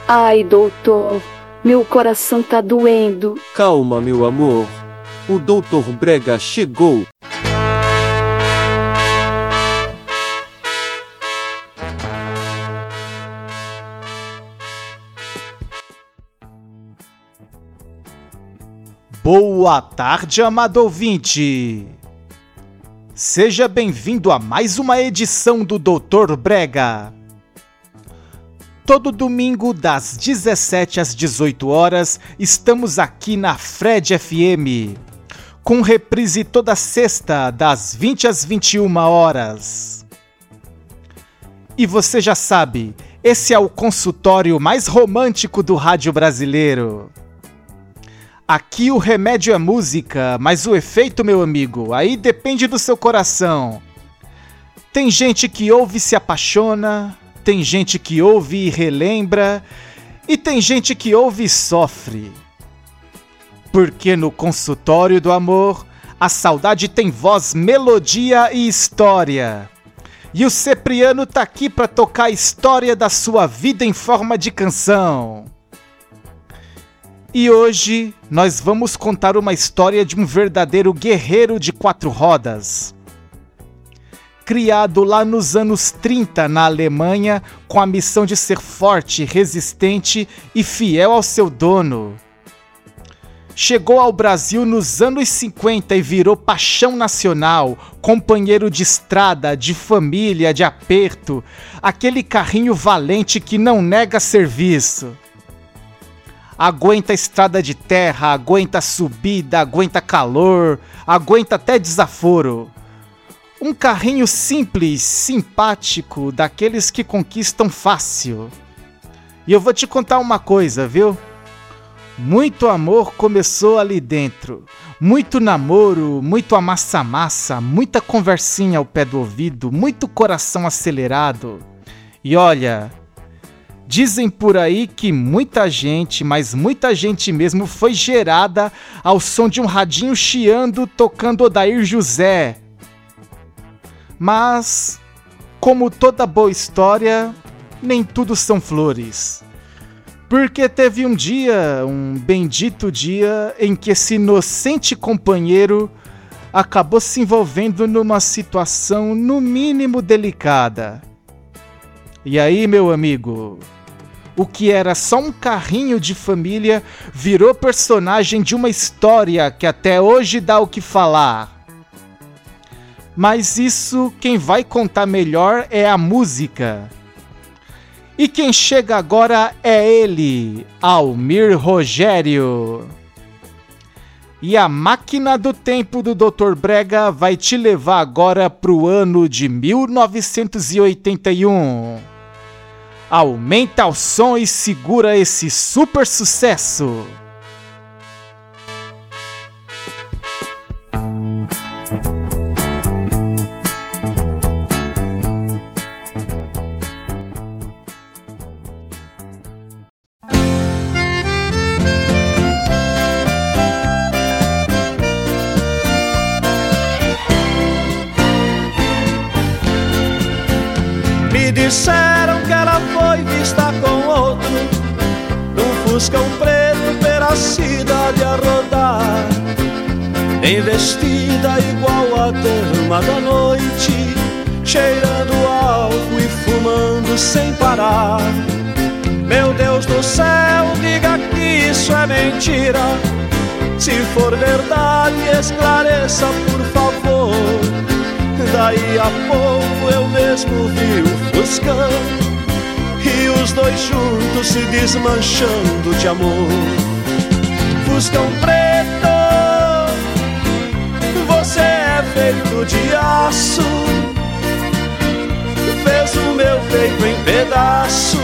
Ai, doutor, meu coração tá doendo. Calma, meu amor. O Dr. Brega chegou. Boa tarde, amado ouvinte! Seja bem-vindo a mais uma edição do Dr. Brega. Todo domingo, das 17 às 18 horas, estamos aqui na Fred FM, com reprise toda sexta, das 20 às 21 horas. E você já sabe, esse é o consultório mais romântico do rádio brasileiro. Aqui o remédio é música, mas o efeito, meu amigo, aí depende do seu coração. Tem gente que ouve e se apaixona, tem gente que ouve e relembra, e tem gente que ouve e sofre. Porque no consultório do amor, a saudade tem voz, melodia e história. E o Cepriano tá aqui pra tocar a história da sua vida em forma de canção. E hoje nós vamos contar uma história de um verdadeiro guerreiro de 4 rodas. Criado lá nos anos 30 na Alemanha, com a missão de ser forte, resistente e fiel ao seu dono. Chegou ao Brasil nos anos 50 e virou paixão nacional, companheiro de estrada, de família, de aperto, aquele carrinho valente que não nega serviço. Aguenta a estrada de terra, aguenta a subida, aguenta calor, aguenta até desaforo. Um carrinho simples, simpático, daqueles que conquistam fácil. E eu vou te contar uma coisa, viu? Muito amor começou ali dentro. Muito namoro, muito amassa-massa, muita conversinha ao pé do ouvido, muito coração acelerado. E olha... Dizem por aí que muita gente, mas muita gente mesmo, foi gerada ao som de um radinho chiando tocando Odair José. Mas, como toda boa história, nem tudo são flores. Porque teve um dia, um bendito dia, em que esse inocente companheiro acabou se envolvendo numa situação no mínimo delicada. E aí, meu amigo... O que era só um carrinho de família virou personagem de uma história que até hoje dá o que falar. Mas isso quem vai contar melhor é a música. E quem chega agora é ele, Almir Rogério. E a máquina do tempo do Dr. Brega vai te levar agora pro ano de 1981. Aumenta o som e segura esse super sucesso! Me disseram que ela foi vista com outro, num fuscão preto pela cidade a rodar, investida igual a dama da noite, cheirando álcool e fumando sem parar. Meu Deus do céu, diga que isso é mentira. Se for verdade, esclareça por favor. Daí a pouco eu mesmo vi o fuscão e os dois juntos se desmanchando de amor. Fuscão preto, você é feito de aço, fez o meu peito em pedaço,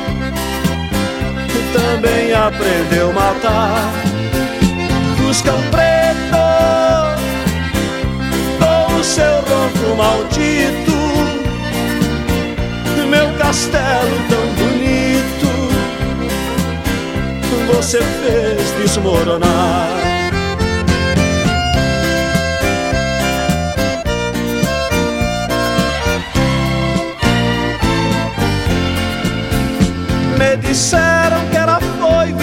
também aprendeu a matar. Fuscão preto, com o seu ronco maldito, meu castelo tão bonito, você fez desmoronar. Me disseram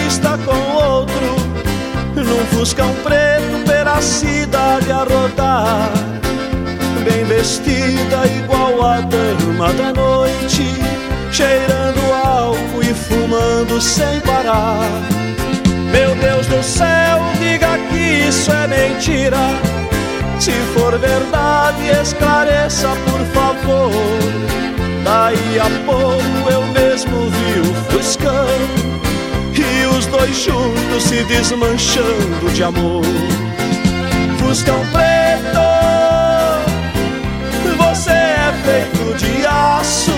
está com outro, num fuscão preto pela cidade a rodar, bem vestida igual a dama da noite, cheirando álcool e fumando sem parar. Meu Deus do céu, diga que isso é mentira. Se for verdade, esclareça por favor. Daí a pouco eu mesmo vi o fuscão e os dois juntos se desmanchando de amor. Fuscão preto, você é feito de aço,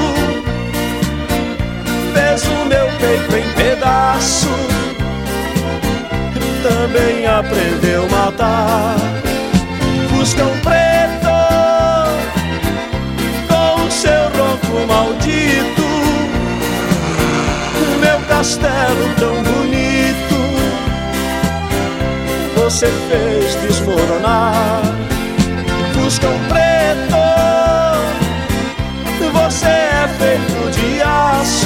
fez o meu peito em pedaço, também aprendeu a matar. Fuscão preto, com o seu ronco maldito, meu castelo tão bonito, você fez desmoronar. Fuscão preto, você é feito de aço,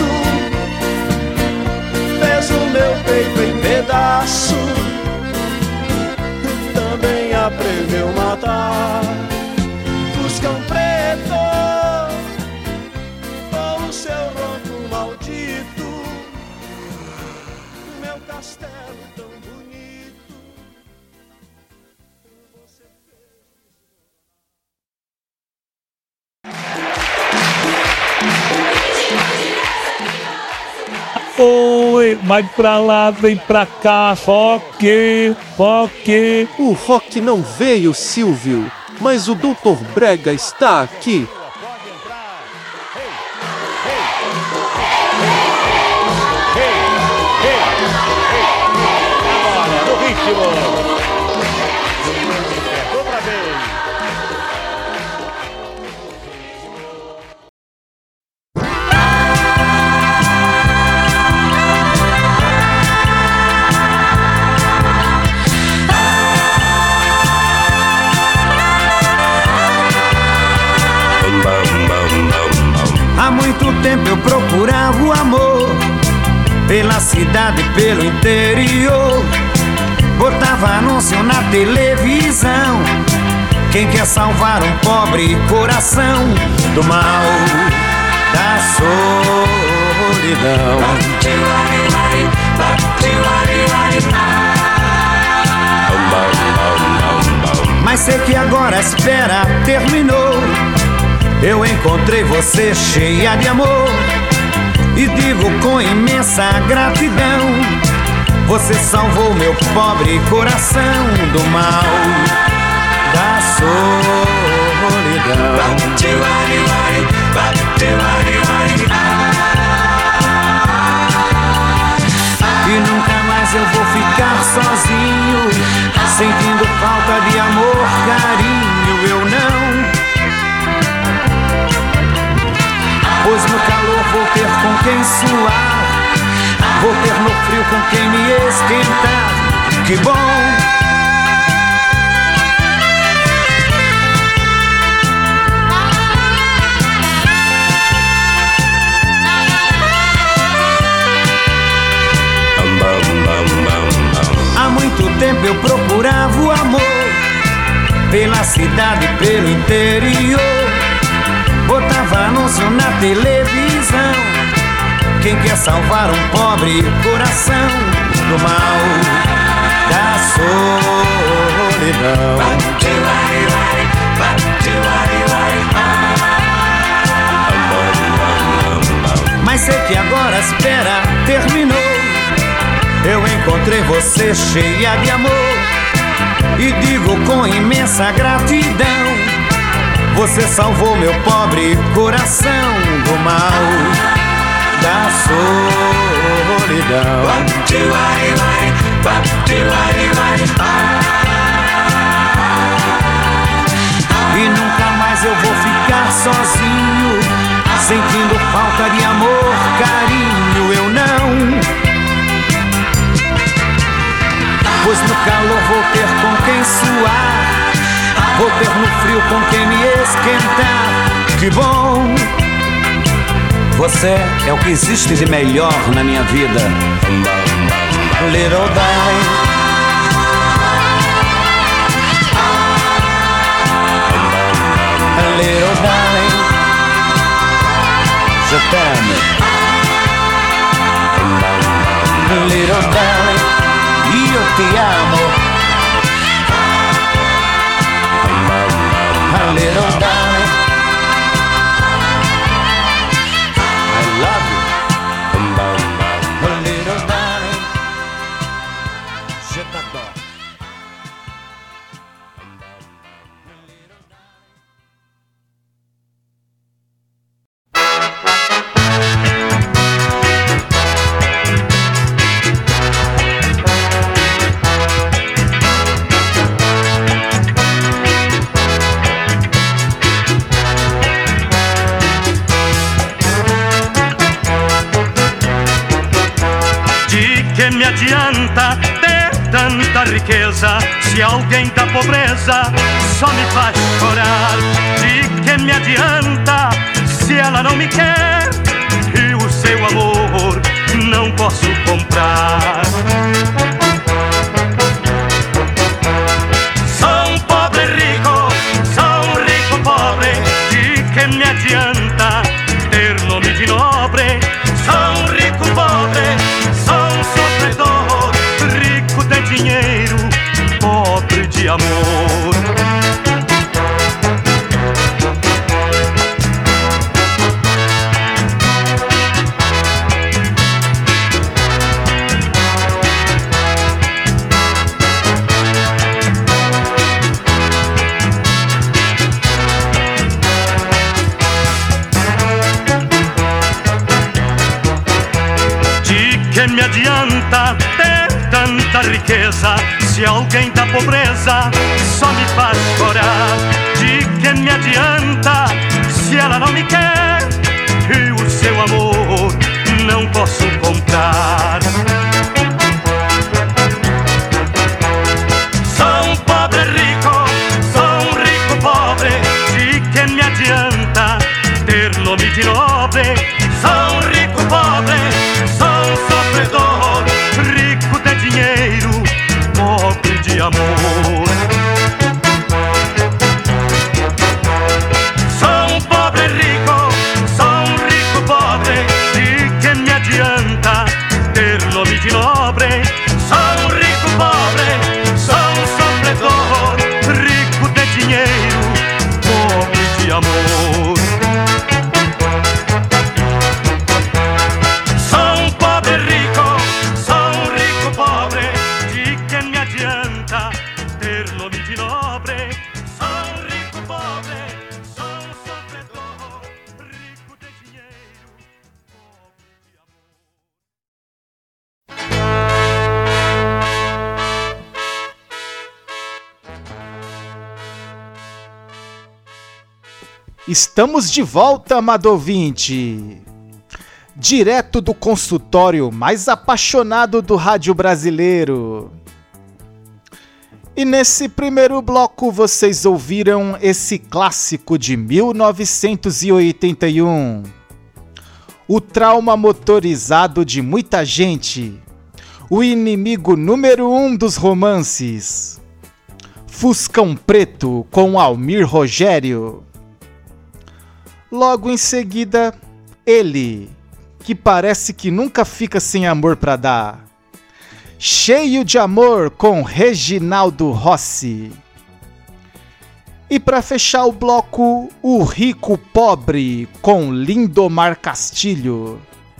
fez o meu peito em pedaço, também aprendeu a matar. Fuscão preto, com o seu ronco maldito, meu castelo tão bonito, você fez. Oi, vai pra lá, vem pra cá, Rock. O Rock não veio, Silvio, mas o Dr. Brega está aqui. Agora, no ritmo. Outra vez. Há muito tempo eu procurava o amor, pela cidade, pelo interior. Botava anúncio na televisão, quem quer salvar um pobre coração do mal, da solidão. Mas sei que agora a espera terminou. Eu encontrei você cheia de amor e digo com imensa gratidão, você salvou meu pobre coração do mal, da solidão. E nunca mais eu vou ficar sozinho, sentindo falta de amor, carinho, eu não. Pois no calor vou ter com quem suar, vou ter no frio com quem me esquentar. Que bom! Há muito tempo eu procurava o amor, pela cidade, pelo interior. Botava anúncio na televisão, quem quer salvar um pobre coração do mal, da solidão. Mas sei que agora a espera terminou. Eu encontrei você cheia de amor e digo com imensa gratidão, você salvou meu pobre coração do mal, da solidão. E nunca mais eu vou ficar sozinho, sentindo falta de amor, carinho, eu não. Pois no calor vou ter com quem suar, vou ter no frio com quem me esquentar. Que bom! Você é o que existe de melhor na minha vida. little darling. Little darling, je t'aime. Little darling, io ti amo. Little darling, I love you. Little darling, je t'adore. Me adianta ter tanta riqueza, se alguém da pobreza só me faz chorar. De que me adianta se ela não me quer e o seu amor não posso comprar? Sou um pobre rico, sou um rico pobre. De que me adianta ter nome de nobre? Sou um rico pobre, sou um sofredor, rico de dinheiro, pobre de amor. Que me adianta ter tanta riqueza se alguém da pobreza só me faz chorar? De que me adianta se ela não me quer e o seu amor não posso comprar? Sou um pobre rico, sou um rico pobre. De que me adianta ter nome de nobre? Sou um rico pobre, sou um sofredor, rico de dinheiro, pobre de amor. Sou um pobre rico, sou um rico pobre. De que me adianta ter nome de nobre? Sou um rico pobre, sou um sofredor, rico de dinheiro, pobre de amor. Estamos de volta, amado ouvinte! Direto do consultório mais apaixonado do rádio brasileiro. E nesse primeiro bloco vocês ouviram esse clássico de 1981. O trauma motorizado de muita gente. O inimigo número 1 dos romances. Fuscão Preto com Almir Rogério. Logo em seguida, ele, que parece que nunca fica sem amor pra dar. Cheio de Amor com Reginaldo Rossi. E para fechar o bloco, O Rico Pobre com Lindomar Castilho.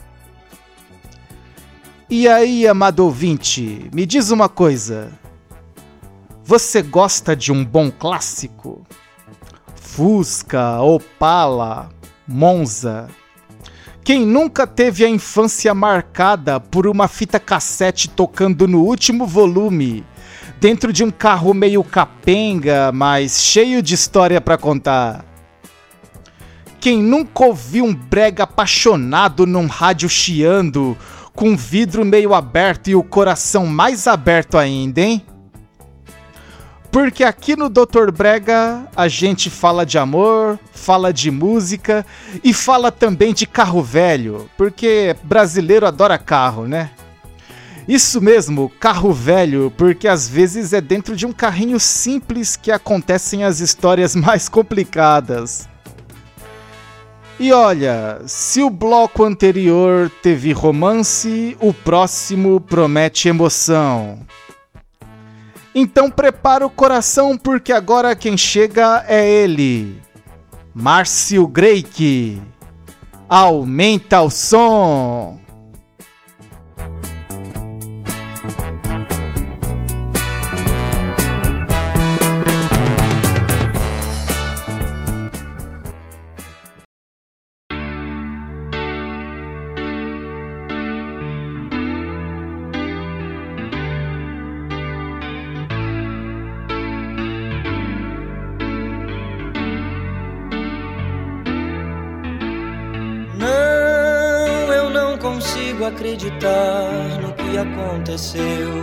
E aí, amado ouvinte, me diz uma coisa. Você gosta de um bom clássico? Fusca, Opala, Monza. Quem nunca teve a infância marcada por uma fita cassete tocando no último volume, dentro de um carro meio capenga, mas cheio de história pra contar? Quem nunca ouviu um brega apaixonado num rádio chiando, com o vidro meio aberto e o coração mais aberto ainda, hein? Porque aqui no Dr. Brega a gente fala de amor, fala de música e fala também de carro velho, porque brasileiro adora carro, né? Isso mesmo, carro velho, porque às vezes é dentro de um carrinho simples que acontecem as histórias mais complicadas. E olha, se o bloco anterior teve romance, o próximo promete emoção. Então prepara o coração, porque agora quem chega é ele, Márcio Greik. Aumenta o som! Acreditar no que aconteceu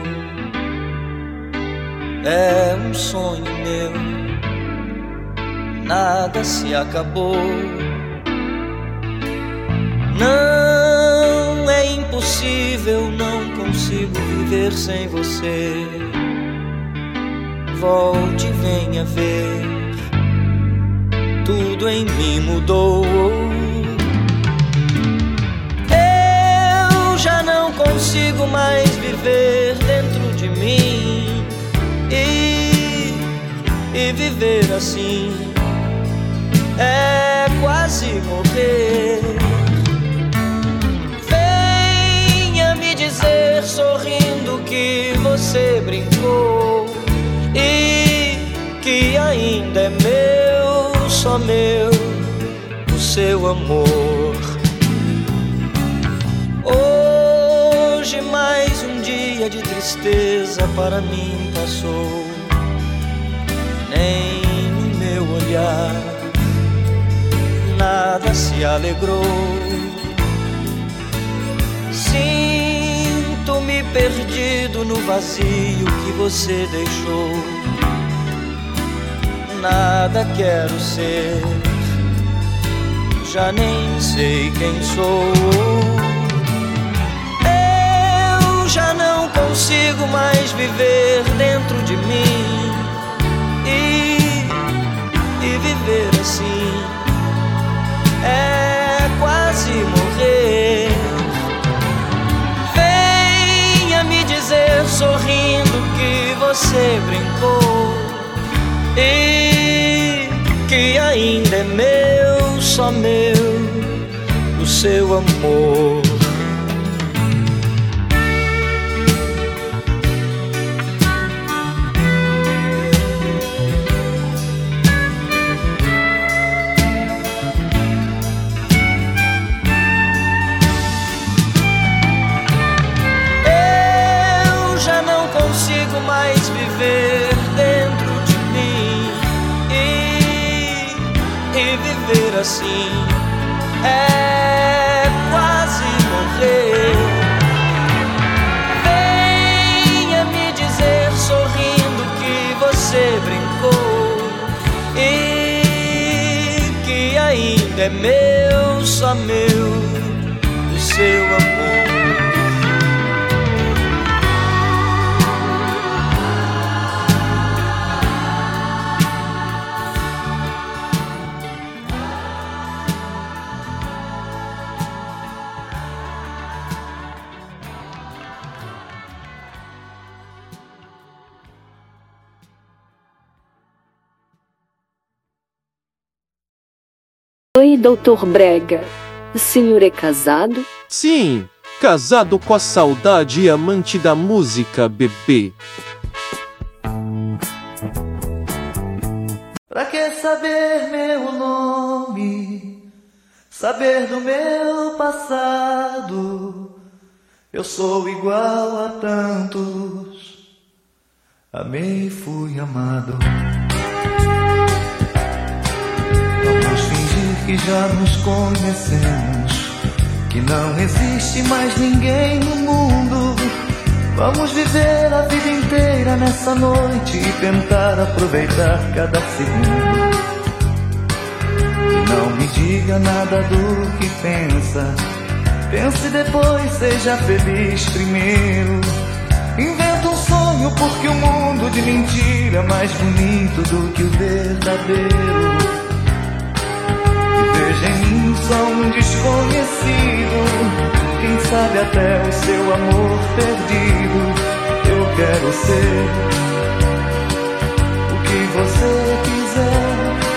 é um sonho meu, nada se acabou. Não é impossível, não consigo viver sem você. Volte e venha ver, tudo em mim mudou. Já não consigo mais viver dentro de mim e viver assim é quase morrer. Venha me dizer sorrindo que você brincou e que ainda é meu, só meu, o seu amor. Hoje mais um dia de tristeza para mim passou. Nem no meu olhar nada se alegrou. Sinto-me perdido no vazio que você deixou. Nada quero ser, já nem sei quem sou. Já não consigo mais viver dentro de mim e viver assim é quase morrer. Venha me dizer sorrindo que você brincou e que ainda é meu, só meu, o seu amor. Mais viver dentro de mim e viver assim é quase morrer. Venha me dizer sorrindo que você brincou e que ainda é meu, só meu, o seu amor. Oi, Dr. Brega. O senhor é casado? Sim, casado com a saudade e amante da música, bebê. Pra que saber meu nome? Saber do meu passado? Eu sou igual a tantos. Amei e fui amado. Vamos fingir que já nos conhecemos, que não existe mais ninguém no mundo. Vamos viver a vida inteira nessa noite e tentar aproveitar cada segundo. Não me diga nada do que pensa, Pense depois, seja feliz primeiro. Inventa um sonho porque o mundo de mentira é mais bonito do que o verdadeiro. E veja em mim só um desconhecido, quem sabe até o seu amor perdido. Eu quero ser o que você quiser.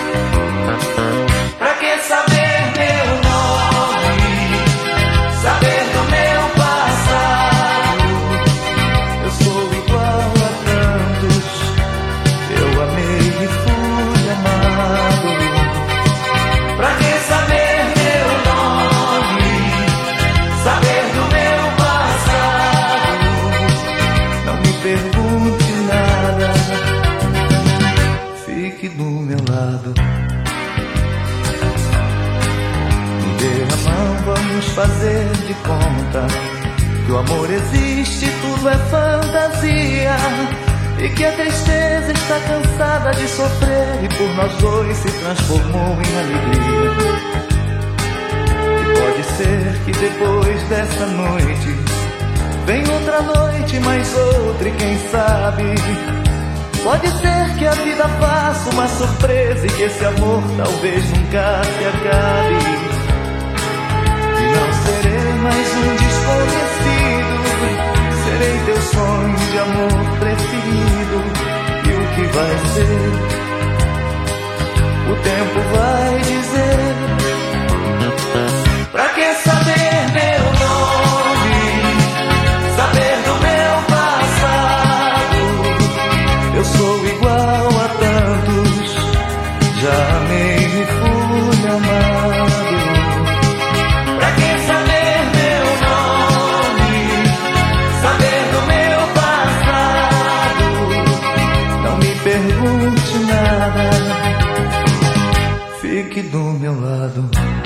Pra que saber meu nome, saber do meu passado? Eu sou igual a tantos, eu amei e fui amado. Pra que saber meu nome, saber do meu passado? Não me pergunte nada, fique do meu lado. Me dê a mão, vamos fazer de conta que o amor existe, tudo é fantasia, e que a tristeza está cansada de sofrer e por nós dois se transformou em alegria. E pode ser que depois dessa noite vem outra noite, mais outra, e quem sabe pode ser que a vida faça uma surpresa e que esse amor talvez nunca se acabe. E não serei mais um desconhecido, serei teu sonho de amor preferido. E o que vai ser, o tempo vai dizer. Pra que saber meu nome, saber do meu passado? Eu sou igual a tantos, já amei e fui amado. Pra que saber meu nome, saber do meu passado? Não me pergunte nada, fique do meu lado.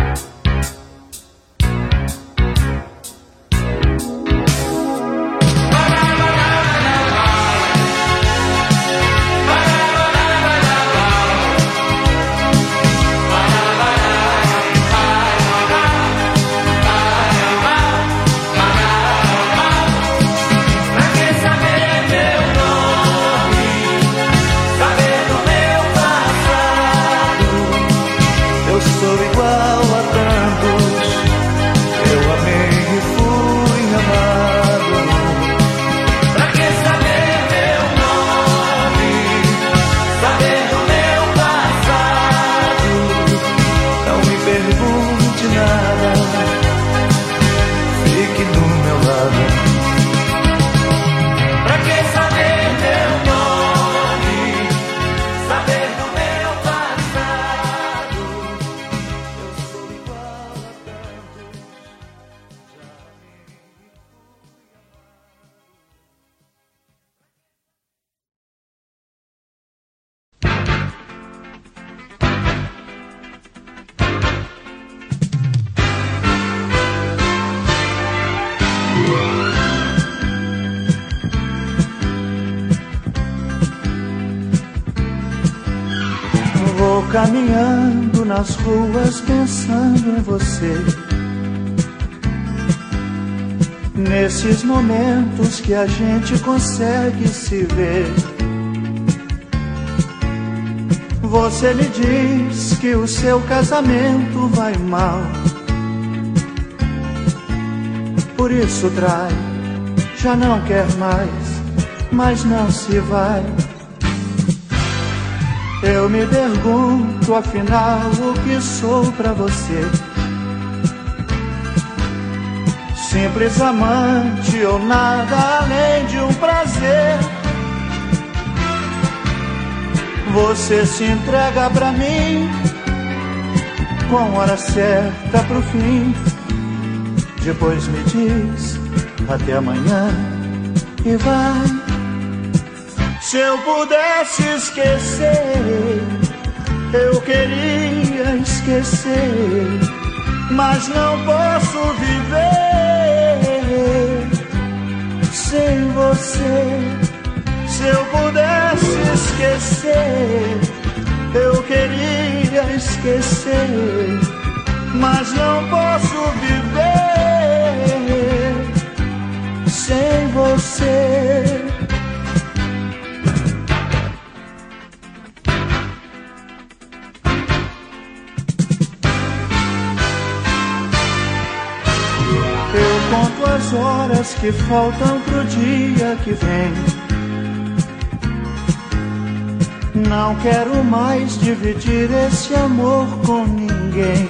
Caminhando nas ruas pensando em você, nesses momentos que a gente consegue se ver. Você me diz que o seu casamento vai mal, por isso trai, já não quer mais, mas não se vai. Eu me pergunto, afinal, o que sou pra você? Simples amante ou nada além de um prazer? Você se entrega pra mim com hora certa pro fim. Depois me diz até amanhã e vai. Se eu pudesse esquecer, eu queria esquecer, mas não posso viver sem você. Se eu pudesse esquecer, eu queria esquecer, mas não posso viver sem você. Eu conto as horas que faltam pro dia que vem. Não quero mais dividir esse amor com ninguém.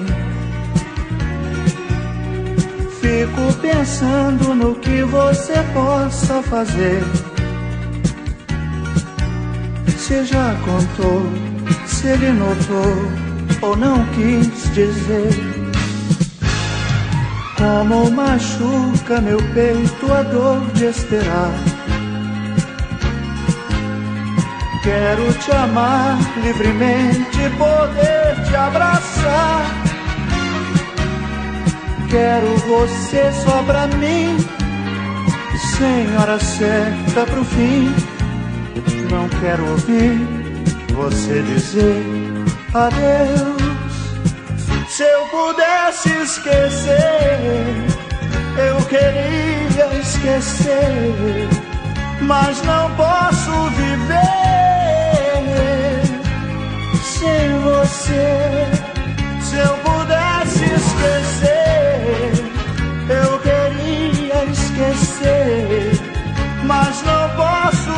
Fico pensando no que você possa fazer. Se já contou, se ele notou ou não quis dizer. Como machuca meu peito a dor de esperar. Quero te amar livremente, poder te abraçar. Quero você só pra mim, sem hora certa pro fim. Não quero ouvir você dizer adeus. Se eu pudesse esquecer, eu queria esquecer, mas não posso viver sem você. Se eu pudesse esquecer, eu queria esquecer, mas não posso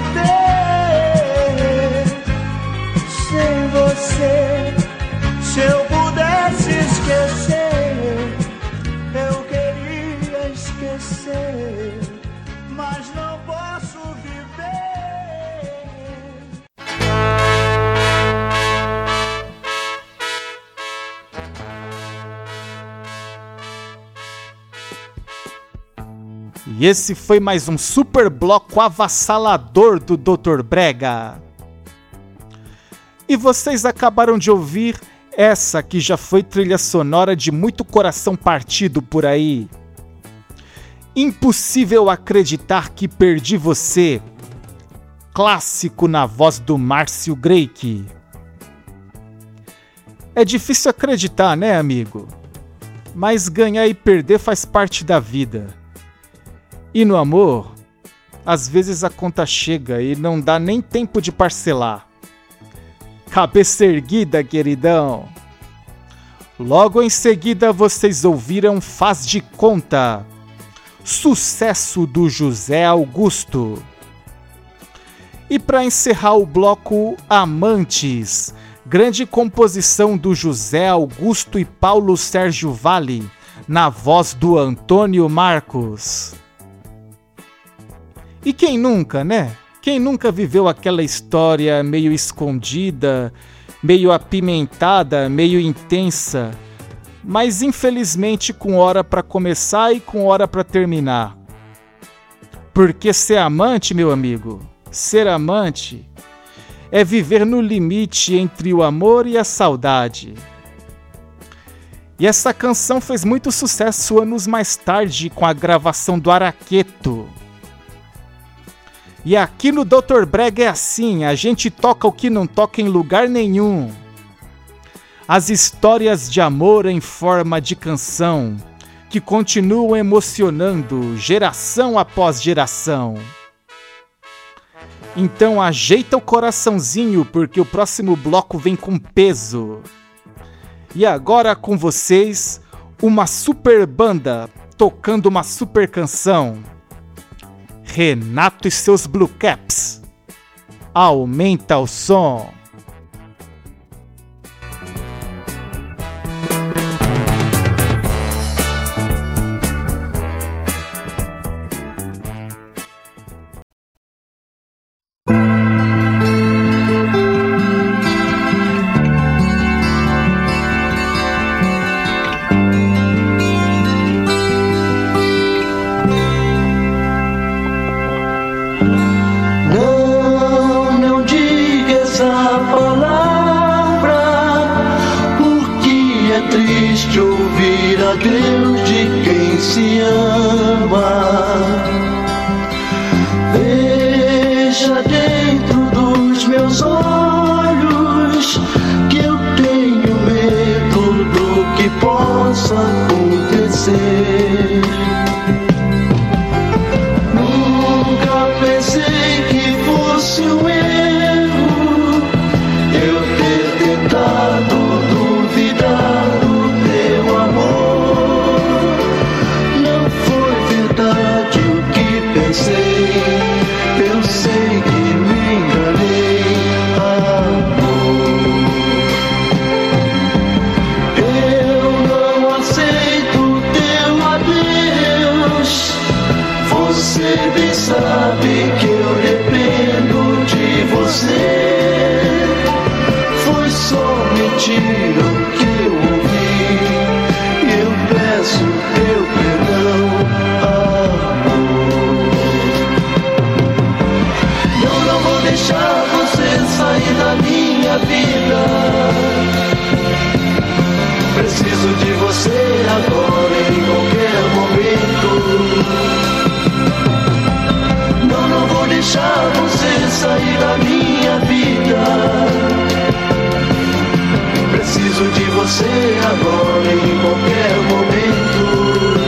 viver sem você. Se eu pudesse esquecer, eu queria esquecer, mas não posso viver. E esse foi mais um super bloco avassalador do Dr. Brega. E vocês acabaram de ouvir essa que já foi trilha sonora de muito coração partido por aí. Impossível acreditar que perdi você. Clássico na voz do Márcio Greik. É difícil acreditar, né, amigo? Mas ganhar e perder faz parte da vida. E no amor, às vezes a conta chega e não dá nem tempo de parcelar. Cabeça erguida, queridão. Logo em seguida vocês ouviram Faz de Conta, sucesso do José Augusto. E para encerrar o bloco, Amantes, grande composição do José Augusto e Paulo Sérgio Vale, na voz do Antônio Marcos. E quem nunca, né? Quem nunca viveu aquela história meio escondida, meio apimentada, meio intensa, mas infelizmente com hora para começar e com hora para terminar? Porque ser amante, meu amigo, ser amante é viver no limite entre o amor e a saudade. E essa canção fez muito sucesso anos mais tarde com a gravação do Araqueto. E aqui no Dr. Brega é assim, a gente toca o que não toca em lugar nenhum. As histórias de amor em forma de canção, que continuam emocionando geração após geração. Então ajeita o coraçãozinho, porque o próximo bloco vem com peso. E agora com vocês, uma super banda tocando uma super canção. Renato e seus Blue Caps. Aumenta o som. Deus de quem se ama. Veja dentro dos meus olhos que eu tenho medo do que possa acontecer. Você bem sabe que eu dependo de você. Foi só mentira o que eu ouvi. Eu peço teu perdão, amor. Eu não vou deixar você sair da minha vida. Preciso de você agora, em qualquer momento. Não vou deixar você sair da minha vida. Preciso de você agora, em qualquer momento.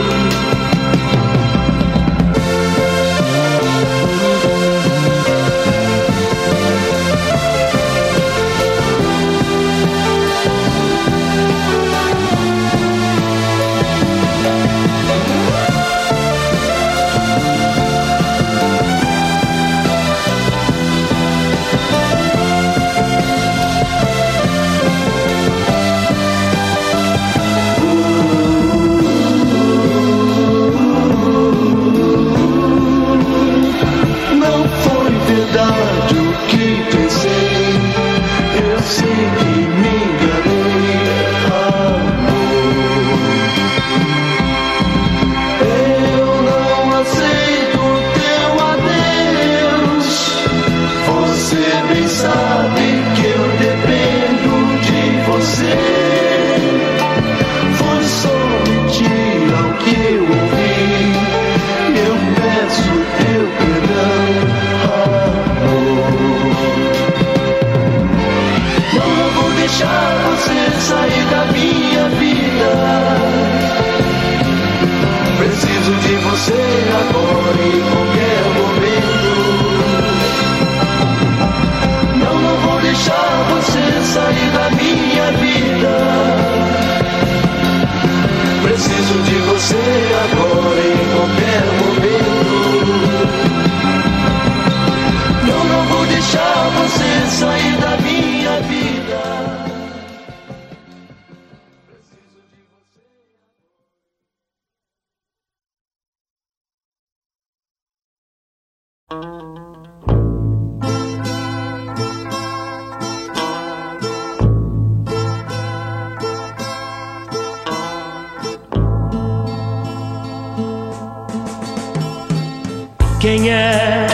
Quem é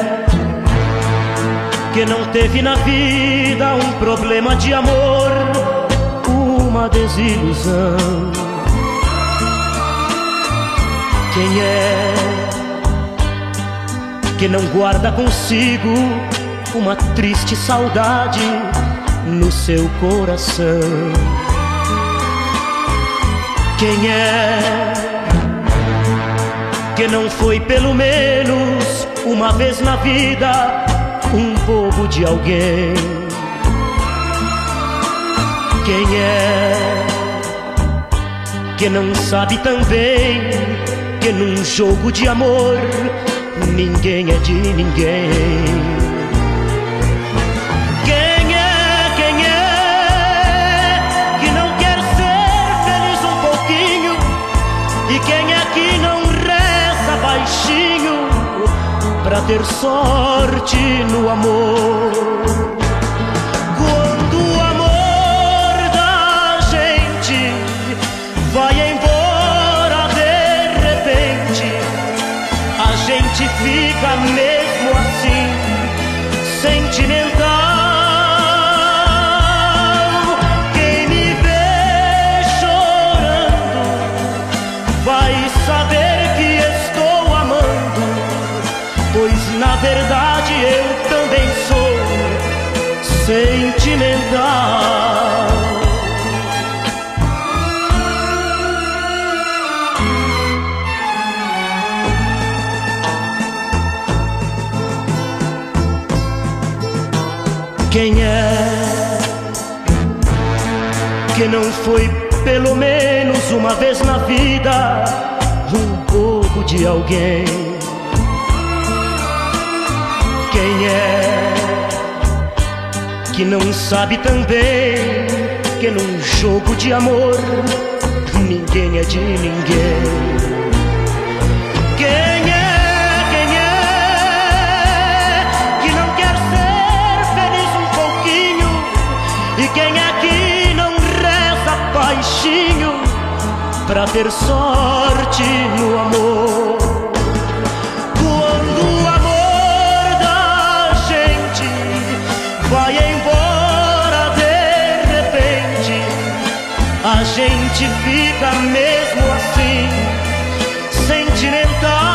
que não teve na vida um problema de amor, uma desilusão? Quem é que não guarda consigo uma triste saudade no seu coração? Quem é que não foi pelo menos uma vez na vida um bobo de alguém? Quem é que não sabe também que num jogo de amor ninguém é de ninguém? Quem é que não quer ser feliz um pouquinho? E quem é que não reza baixinho pra ter sorte no amor? Quando o amor da gente vai embora de repente, a gente fica mesmo assim, sentimental. Quem me vê chorando vai saber que estou amando, pois na verdade eu também sou sentimental. Quem é que não foi pelo menos uma vez na vida um pouco de alguém? Quem é que não sabe também que num jogo de amor ninguém é de ninguém? Quem ter sorte no amor. Quando o amor da gente vai embora de repente, a gente fica mesmo assim, sentimental.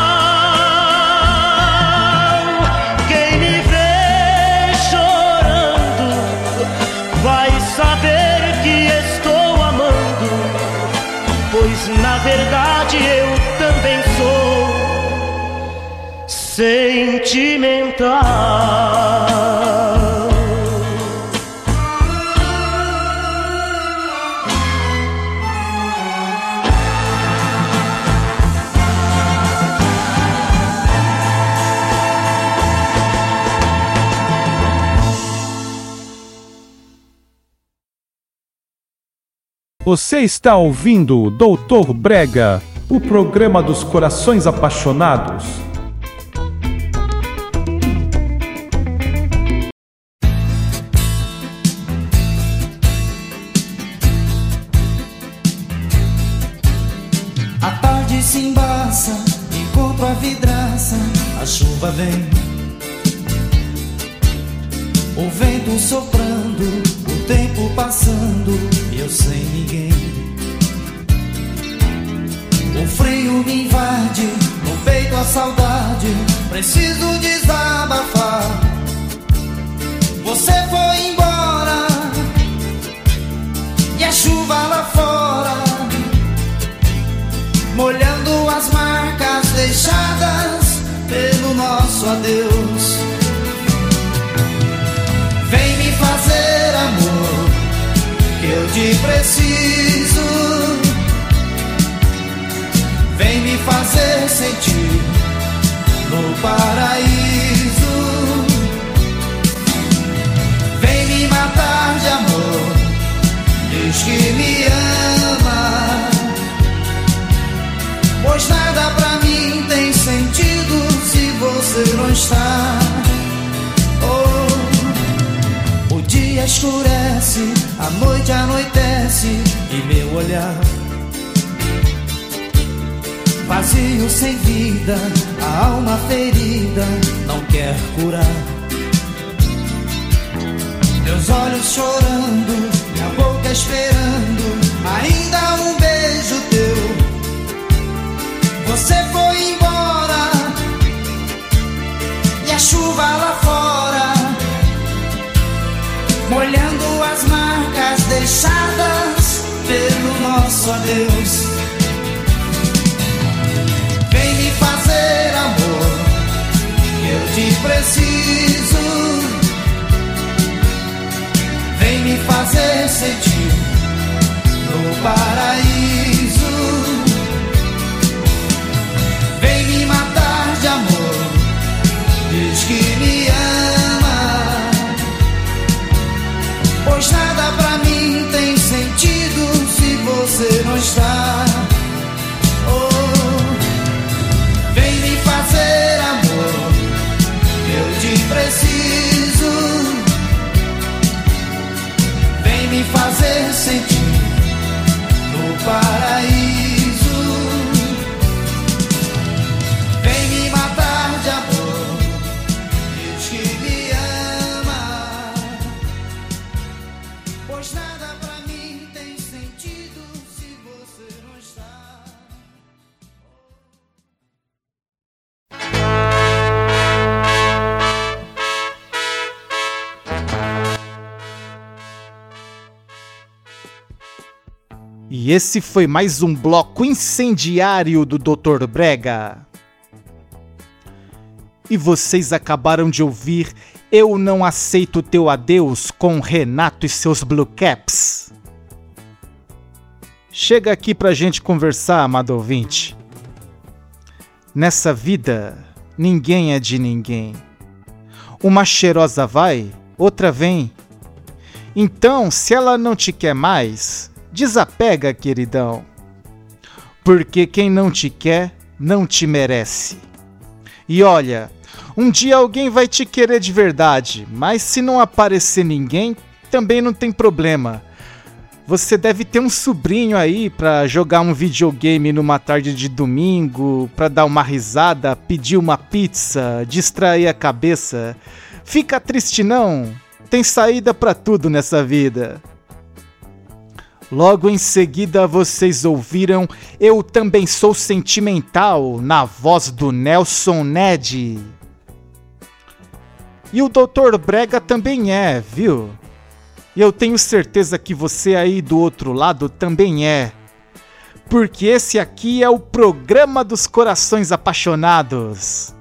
Quem me vê chorando vai saber que estou amando, pois na verdade eu também sou sentimental. Você está ouvindo o Doutor Brega, o programa dos corações apaixonados. A tarde se embaça, encontro a vidraça, a chuva vem. O vento soprando, o tempo passando, e eu sem ninguém. O frio me invade, no peito a saudade, preciso desabafar. Você foi embora, e a chuva lá fora, molhando as marcas deixadas pelo nosso adeus. Vem me fazer amor, que eu te preciso. Vem me fazer sentir no paraíso. Vem me matar de amor, diz que me ama, pois nada pra mim tem sentido se você não está. Oh, o dia escurece, a noite anoitece, e meu olhar vazio sem vida, a alma ferida não quer curar. Meus olhos chorando, minha boca esperando ainda um beijo teu. Você foi embora, e a chuva lá fora, molhando as marcas deixadas pelo nosso adeus. Vem me fazer amor, que eu te preciso. Vem me fazer sentir no paraíso. Vem me matar de amor, diz que me ama, pois nada pra mim tem sentido se você não está. Oh, vem me fazer amor, eu te preciso. Vem me fazer sentir no paraíso. Vem me matar de amor, diz que me ama, pois nada pra mim tem sentido se você não está. E esse foi mais um bloco incendiário do Dr. Brega. E vocês acabaram de ouvir Eu Não Aceito Teu Adeus com Renato e seus Blue Caps. Chega aqui pra gente conversar, amado ouvinte. Nessa vida, ninguém é de ninguém. Uma cheirosa vai, outra vem. Então, se ela não te quer mais, desapega, queridão. Porque quem não te quer, não te merece. E olha, um dia alguém vai te querer de verdade, mas se não aparecer ninguém, também não tem problema. Você deve ter um sobrinho aí pra jogar um videogame numa tarde de domingo, pra dar uma risada, pedir uma pizza, distrair a cabeça. Fica triste não, tem saída pra tudo nessa vida. Logo em seguida vocês ouviram Eu Também Sou Sentimental, na voz do Nelson Ned. E o Dr. Brega também é, viu? E eu tenho certeza que você aí do outro lado também é. Porque esse aqui é o programa dos corações apaixonados.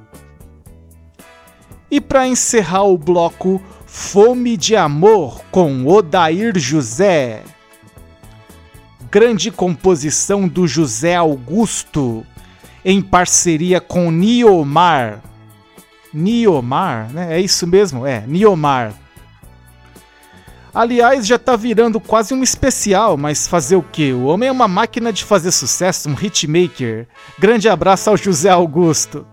E para encerrar o bloco, Fome de Amor com Odair José. Grande composição do José Augusto, em parceria com Niomar. Niomar, né? É isso mesmo? É, Niomar. Aliás, já tá virando quase um especial, mas fazer o quê? O homem é uma máquina de fazer sucesso, um hitmaker. Grande abraço ao José Augusto.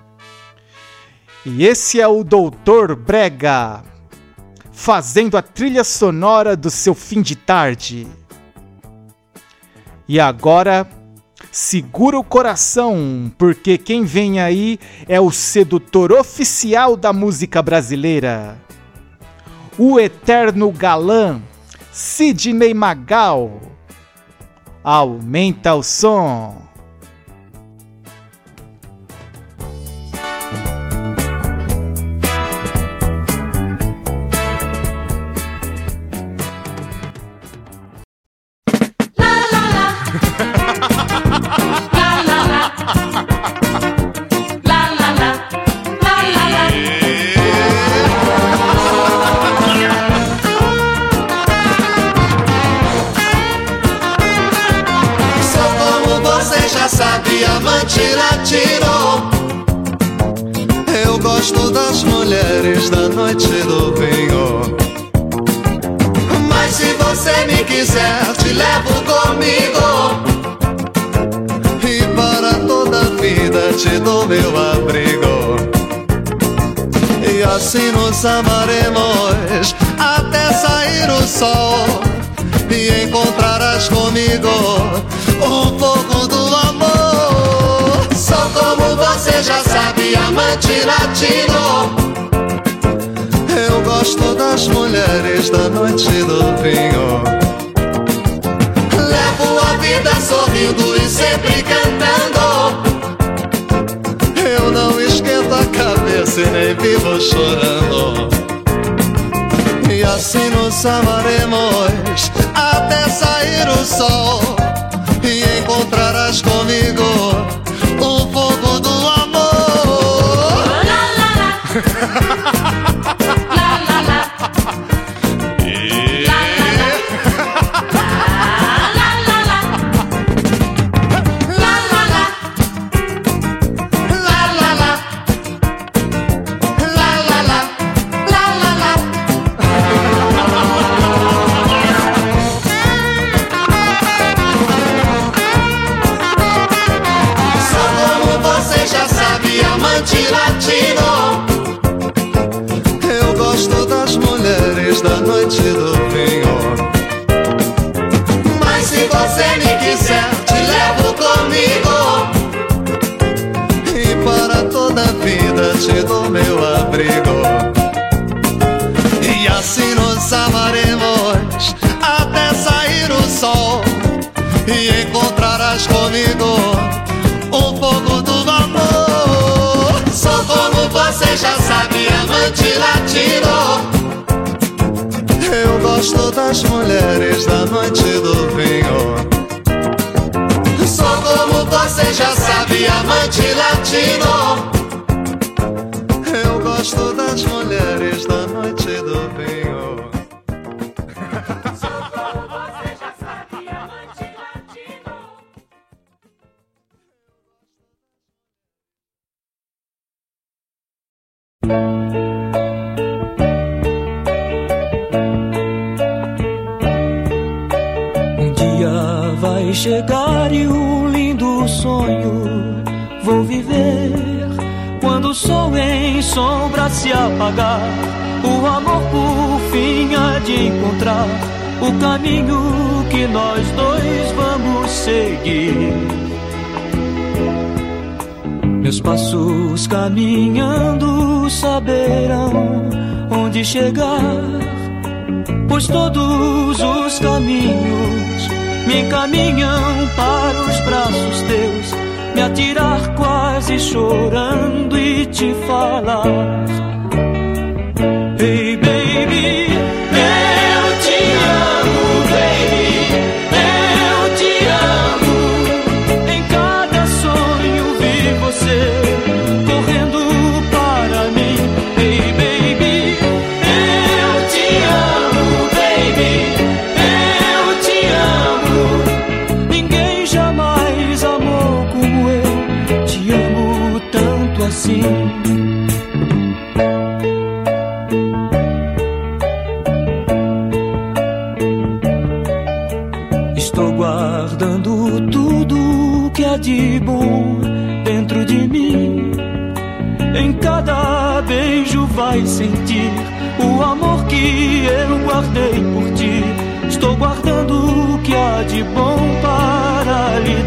E esse é o Dr. Brega, fazendo a trilha sonora do seu fim de tarde. E agora, segura o coração, porque quem vem aí é o sedutor oficial da música brasileira. O eterno galã, Sidney Magal. Aumenta o som. Diamante latino. Eu gosto das mulheres da noite do vinho. Mas se você me quiser, te levo comigo. E para toda a vida te dou meu abrigo. E assim nos amaremos até sair o sol. E encontrarás comigo o fogo do amor. Sou como você já sabe, amante latino. Eu gosto das mulheres da noite do vinho. Levo a vida sorrindo e sempre cantando. Eu não esquento a cabeça e nem vivo chorando. E assim nos amaremos até sair o sol. E encontrarás comigo o fogo do amor. La, la, la. La, la, la. Latino. Eu gosto das mulheres da noite do vinho. Mas se você me quiser, te levo comigo. E para toda a vida te dou meu abrigo. E assim nos amaremos até sair o sol. E encontrarás comigo o fogo do amor. Sou como você já sabe, amante latino. Eu gosto das mulheres da noite do vinho. Sou como você já sabe, amante latino. Eu gosto das mulheres da noite do vinho. Sou como você já sabe, amante latino. Um dia vai chegar e um lindo sonho vou viver. Quando o sol em sombra se apagar, o amor por fim há de encontrar o caminho que nós dois vamos seguir. Meus passos caminhando saberão onde chegar, pois todos os caminhos me encaminham para os braços teus, me atirar quase chorando e te falar: Hey baby, eu te amo, baby, eu te amo. Em cada sonho vi você correndo para mim. Hey baby, eu te amo, baby, eu te amo. Ninguém jamais amou como eu te amo tanto assim. Guardando tudo que há de bom dentro de mim. Em cada beijo vai sentir o amor que eu guardei por ti. Estou guardando o que há de bom para lhe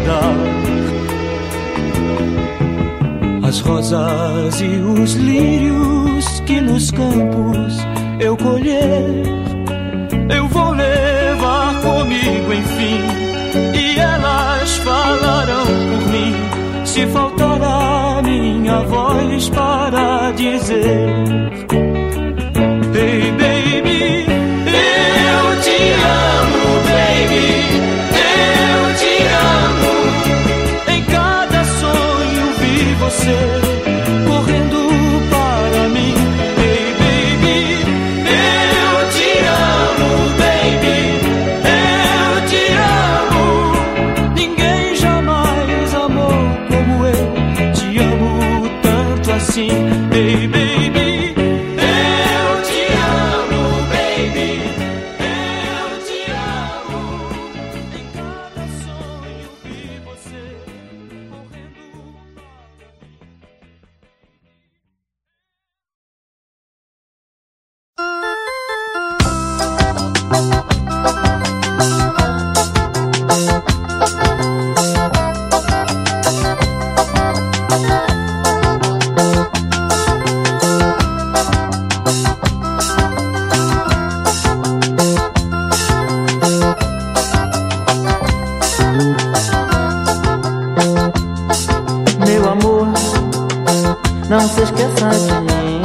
dar. As rosas e os lírios que nos campos eu colher, eu vou levar comigo, enfim, e elas falarão por mim. Se faltar a minha voz para dizer: Hey baby, eu te amo, baby, eu te amo. Em cada sonho vi você correndo para mim. Hey baby, eu te amo, baby, eu te amo. Ninguém jamais amou como eu te amo tanto assim. Hey baby, eu te amo, baby, eu te amo. Em cada sonho vi você correndo. Meu amor, não se esqueça de mim.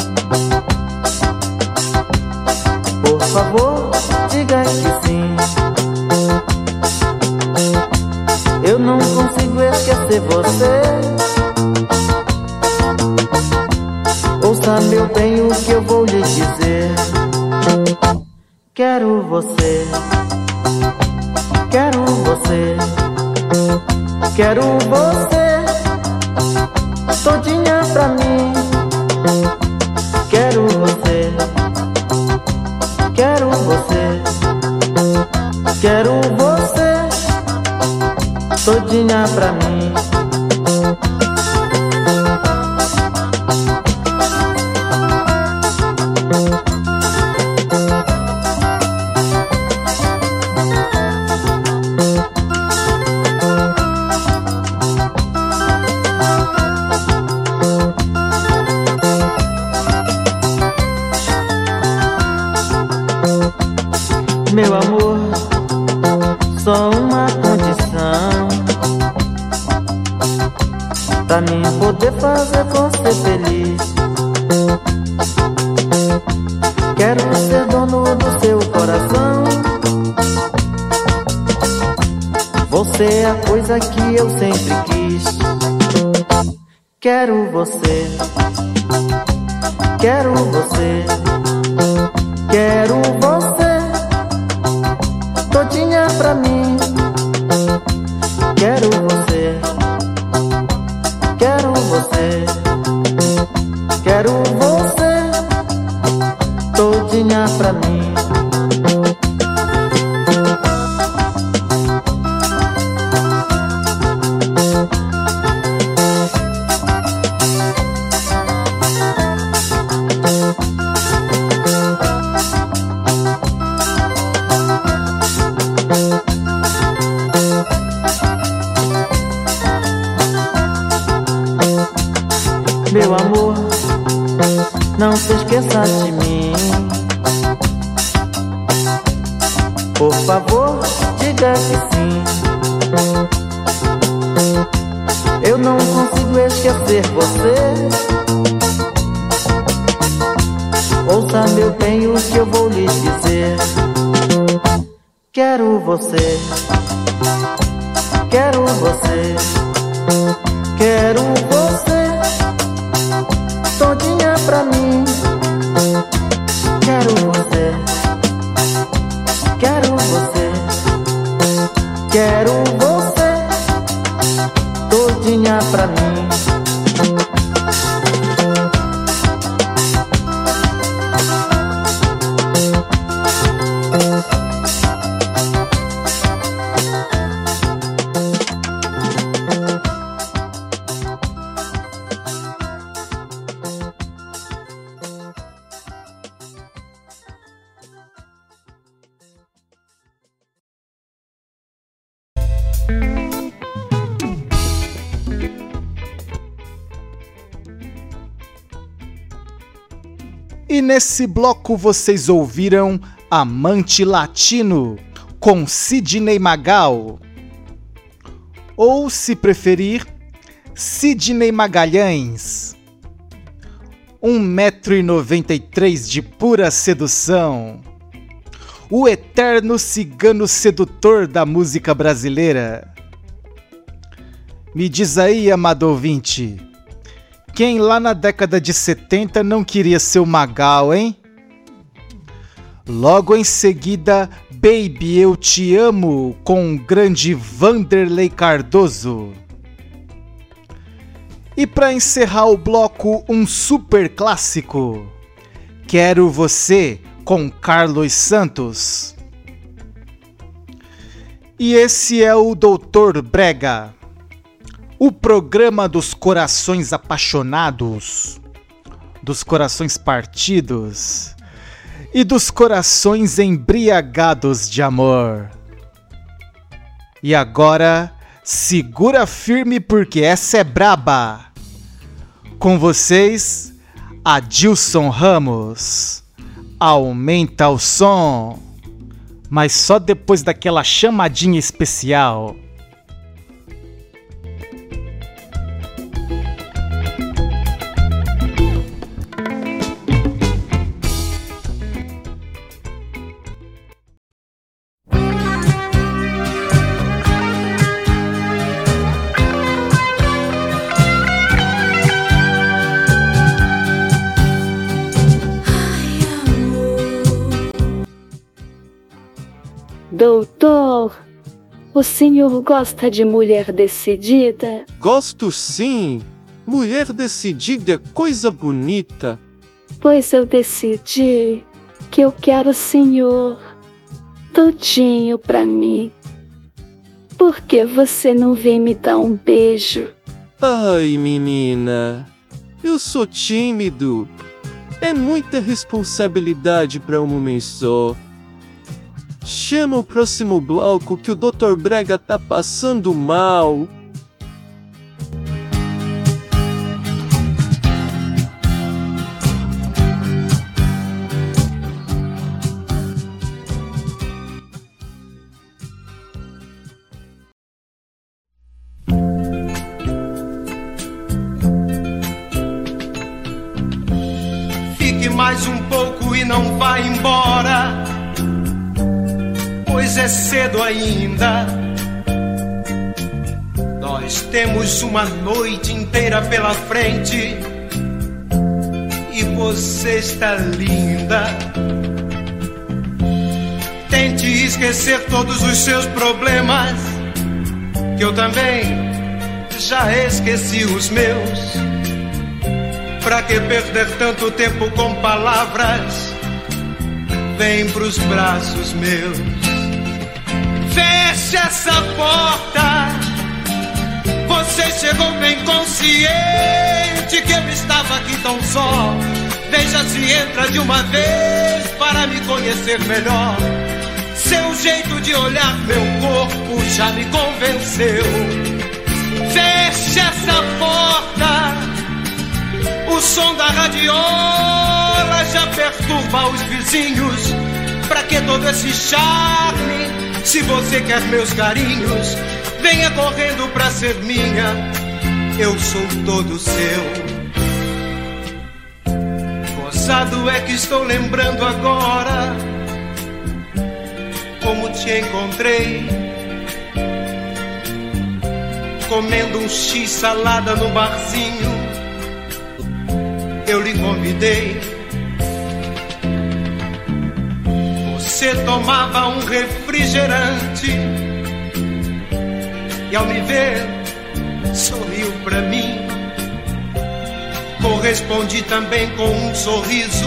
Por favor, diga que sim. Eu não consigo esquecer você. Ouça, meu bem, o que eu vou lhe dizer. Quero você, quero você, quero você todinha pra mim. Quero você, quero você, quero você todinha pra mim. Meu amor, só uma condição pra mim poder fazer você feliz. Quero ser dono do seu coração. Você é a coisa que eu sempre quis. Quero você, quero você, quero você todinha pra mim. Quero você, quero você, quero você todinha pra mim. não se esqueça de mim. Por favor, diga que sim. Eu não consigo esquecer você. Ouça meu bem o que eu vou lhe dizer. Quero você, quero você, quero você, todinha pra mim. Quero você, quero você, quero você, todinha pra mim. E nesse bloco vocês ouviram Amante Latino, com Sidney Magal. Ou, se preferir, Sidney Magalhães. 1,93 m de pura sedução. O eterno cigano sedutor da música brasileira. Me diz aí, amado ouvinte, quem lá na década de 70 não queria ser o Magal, hein? Logo em seguida, Baby, Eu Te Amo, com o grande Vanderlei Cardoso. E para encerrar o bloco, um super clássico, Quero Você, com Carlos Santos. E esse é o Doutor Brega, o programa dos corações apaixonados, dos corações partidos e dos corações embriagados de amor. E agora, segura firme porque essa é braba. Com vocês, Adilson Ramos. Aumenta o som, mas só depois daquela chamadinha especial. Doutor, o senhor gosta de mulher decidida? Gosto sim. Mulher decidida é coisa bonita. Pois eu decidi que eu quero o senhor todinho pra mim. Por que você não vem me dar um beijo? Ai, menina, eu sou tímido. É muita responsabilidade pra um homem só. Chama o próximo bloco que o Dr. Brega tá passando mal. Fique mais um pouco e não vá embora, pois é cedo ainda. Nós temos uma noite inteira pela frente e você está linda. Tente esquecer todos os seus problemas, que eu também já esqueci os meus. Pra que perder tanto tempo com palavras? Vem pros braços meus. Feche essa porta. Você chegou bem consciente que eu estava aqui tão só. Veja se entra de uma vez para me conhecer melhor. Seu jeito de olhar meu corpo já me convenceu. Feche essa porta. O som da radiola inveja perturba os vizinhos. Pra que todo esse charme? Se você quer meus carinhos, venha correndo pra ser minha. Eu sou todo seu. Gozado é que estou lembrando agora como te encontrei, comendo um x-salada no barzinho. Eu lhe convidei. Você tomava um refrigerante e ao me ver sorriu pra mim. Correspondi também com um sorriso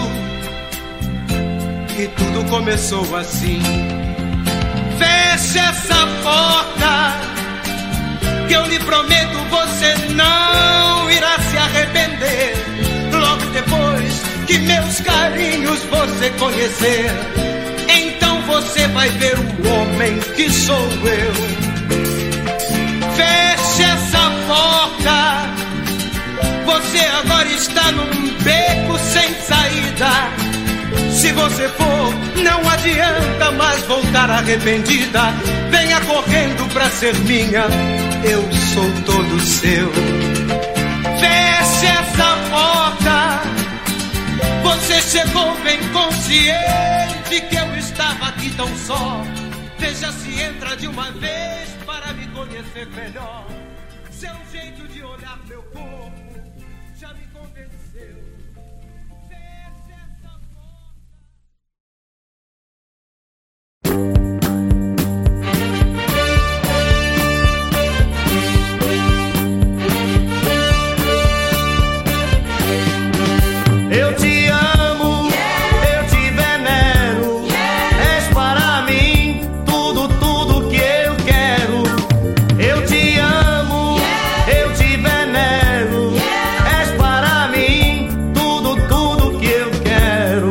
e tudo começou assim. Feche essa porta que eu lhe prometo você não irá se arrepender. Logo depois que meus carinhos você conhecer, então você vai ver o homem que sou eu. Feche essa porta, você agora está num beco sem saída. Se você for, não adianta mais voltar arrependida. Venha correndo pra ser minha, eu sou todo seu. Feche essa porta, você chegou bem consciente que eu estava aqui tão só. Veja se entra de uma vez para me conhecer melhor. Seu jeito de olhar meu corpo já me convenceu. Feche essa porta. Eu te amo, eu te venero, és para mim tudo, tudo que eu quero. Eu te amo, eu te venero, és para mim tudo, tudo que eu quero.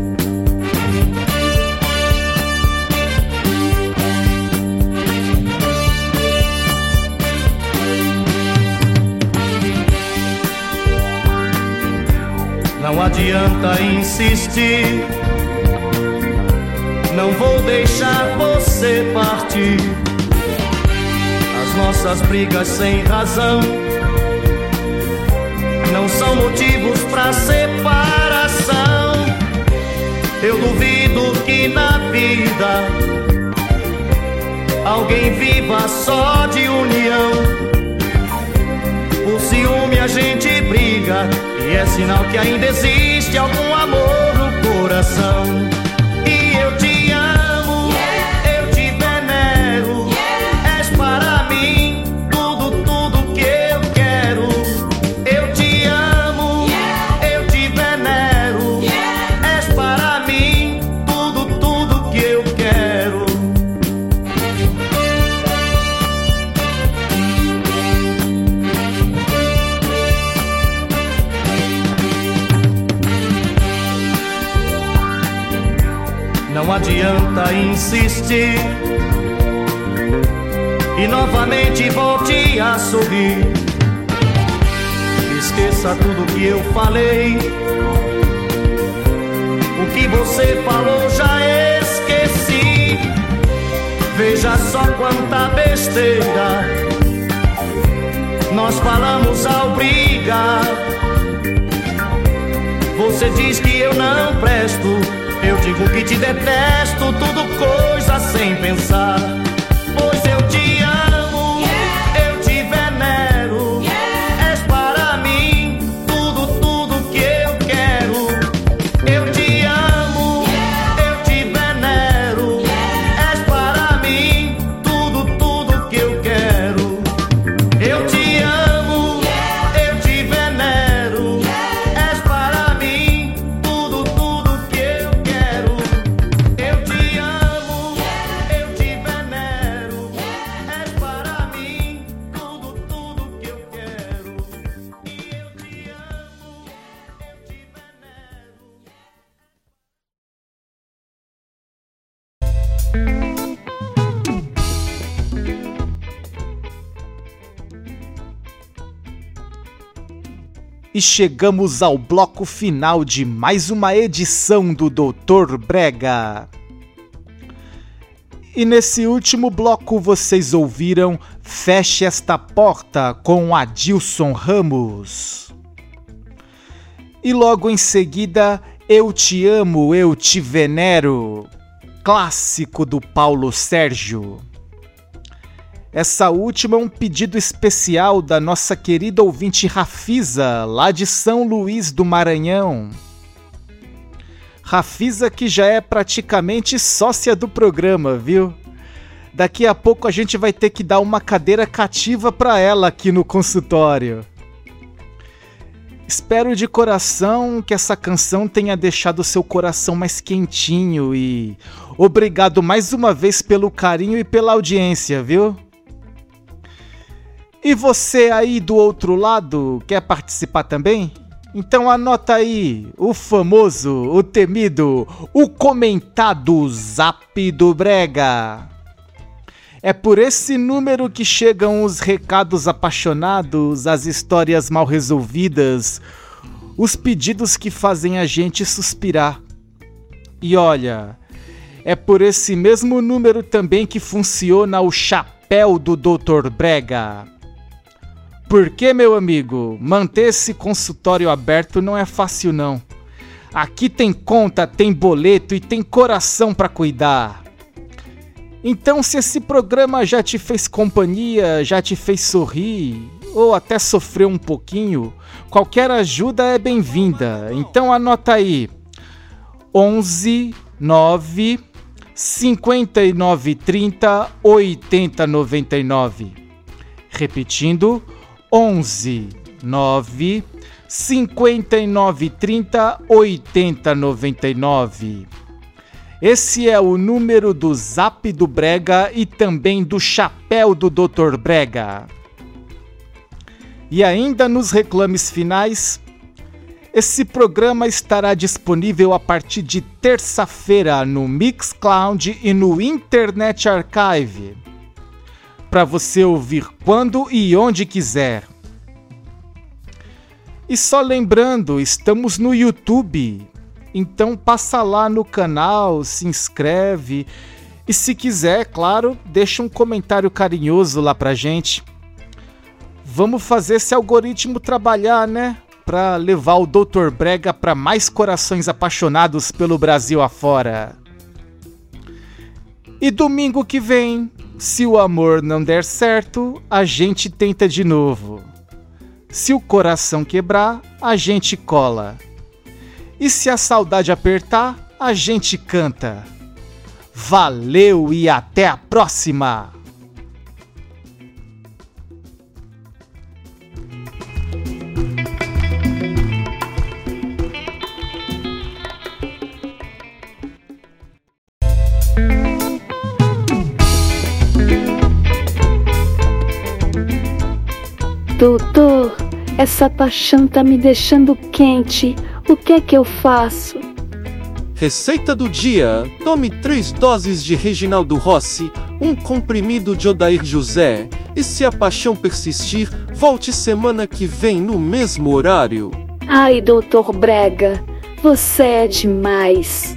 Não adianta insistir, não vou deixar você partir. As nossas brigas sem razão não são motivos pra separação. Eu duvido que na vida alguém viva só de união. Por ciúme a gente briga, e é sinal que ainda existe algum amor no coração. E eu te amo, eu te venero, és para mim tudo, tudo que eu quero. Eu te amo, eu te venero, és para mim tudo, tudo que eu quero. Não adianta insistir e novamente volte a sorrir. Esqueça tudo que eu falei, o que você falou já esqueci. Veja só quanta besteira nós falamos ao brigar. Você diz que eu não presto, eu digo que te detesto, tudo coisa sem pensar. Pois eu te amo, eu te venero, és para mim tudo, tudo que eu quero. Eu te amo, eu te venero, és para mim tudo, tudo que eu quero. Eu te amo, eu te venero, és para mim tudo, tudo que eu quero. Eu te amo, eu te venero, és para mim tudo, tudo que eu quero. E eu te amo, eu te venero. e chegamos ao bloco final de mais uma edição do Dr. Brega. E nesse último bloco vocês ouviram Feche Esta Porta com Adilson Ramos. E logo em seguida, Eu Te Amo, Eu Te Venero, clássico do Paulo Sérgio. Essa última é um pedido especial da nossa querida ouvinte Rafisa, lá de São Luís do Maranhão. Rafisa que já é praticamente sócia do programa, viu? Daqui a pouco a gente vai ter que dar uma cadeira cativa para ela aqui no consultório. Espero de coração que essa canção tenha deixado seu coração mais quentinho e obrigado mais uma vez pelo carinho e pela audiência, viu? E você aí do outro lado, quer participar também? Então anota aí o famoso, o temido, o comentado Zap do Brega. É por esse número que chegam os recados apaixonados, as histórias mal resolvidas, os pedidos que fazem a gente suspirar. E olha, é por esse mesmo número também que funciona o chapéu do Dr. Brega. Porque, meu amigo, manter esse consultório aberto não é fácil não. Aqui tem conta, tem boleto e tem coração para cuidar. Então, se esse programa já te fez companhia, já te fez sorrir, ou até sofreu um pouquinho, qualquer ajuda é bem-vinda. Então anota aí, 11 9 59 30 80 99. Repetindo, 11 9 59 30 80 99. Esse é o número do Zap do Brega e também do chapéu do Dr. Brega. E ainda nos reclames finais, esse programa estará disponível a partir de terça-feira no Mixcloud e no Internet Archive, para você ouvir quando e onde quiser. E só lembrando, estamos no YouTube, então passa lá no canal, se inscreve e se quiser, claro, deixa um comentário carinhoso lá pra gente. Vamos fazer esse algoritmo trabalhar, né? Pra levar o Dr. Brega para mais corações apaixonados pelo Brasil afora. E domingo que vem, se o amor não der certo, a gente tenta de novo. Se o coração quebrar, a gente cola. E se a saudade apertar, a gente canta. Valeu e até a próxima! Doutor, essa paixão tá me deixando quente. O que é que eu faço? Receita do dia: tome 3 doses de Reginaldo Rossi, 1 comprimido de Odair José, e se a paixão persistir, volte semana que vem no mesmo horário. Ai, Dr. Brega, você é demais.